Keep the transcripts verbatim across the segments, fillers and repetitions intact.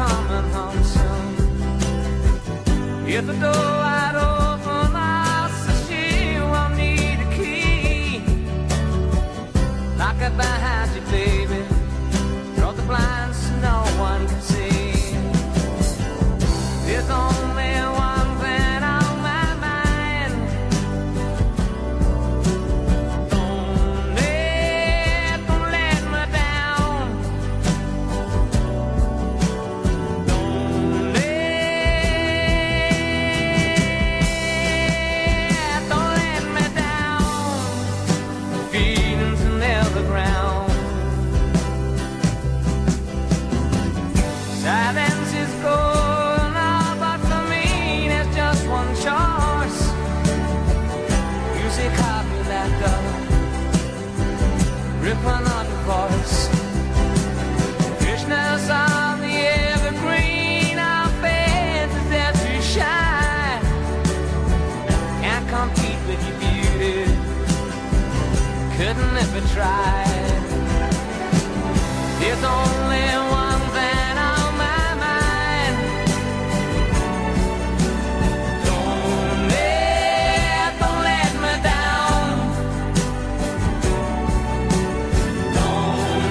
coming home soon. If the door wide open, I'll say she won't need a key. Lock it behind you, baby. Draw the blinds so no one can see. There's only one thing on my mind. Don't let, don't let me down. Don't let, don't let me down. Feelings are never ground. Silence is gold, all but for me there's just one choice. Music copy like a ripping on your voice. Krishna's on the evergreen, our faith is there to shine. Can't compete with your beauty, couldn't if I tried. There's only one thing on my mind. Don't let, don't let me down. Don't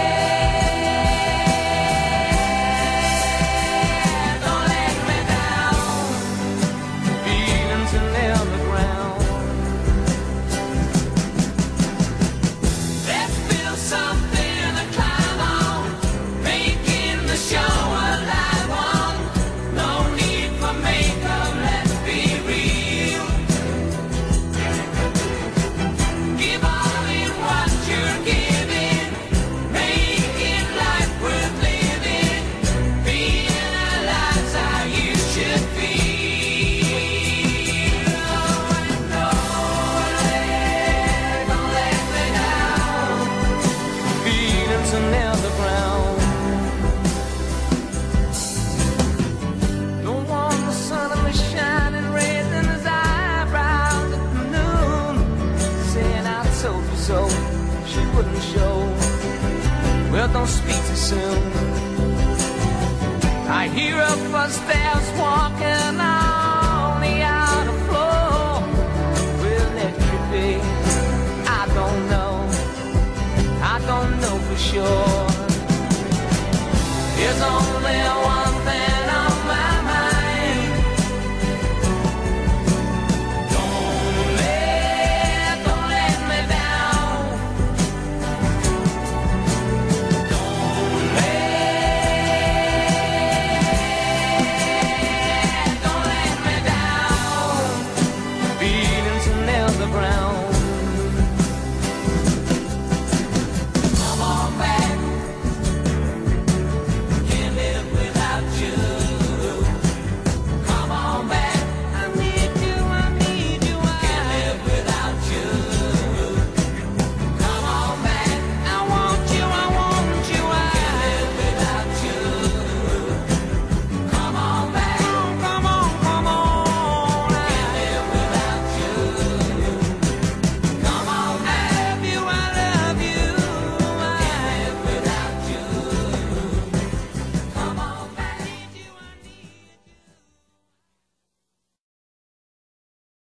let, don't let me down. Feelings are never ground. Let's build something to climb on, making the show a live one. No need for makeup, let's be real. Give all in what you're giving, making life worth living, being alive's how you should feel. And don't let, don't let me down. Feelings are never ground. Don't want the sun to be shining, raising his eyebrows at the noon, saying I told you so. She wouldn't show. Well, don't speak too soon. I hear her footsteps walking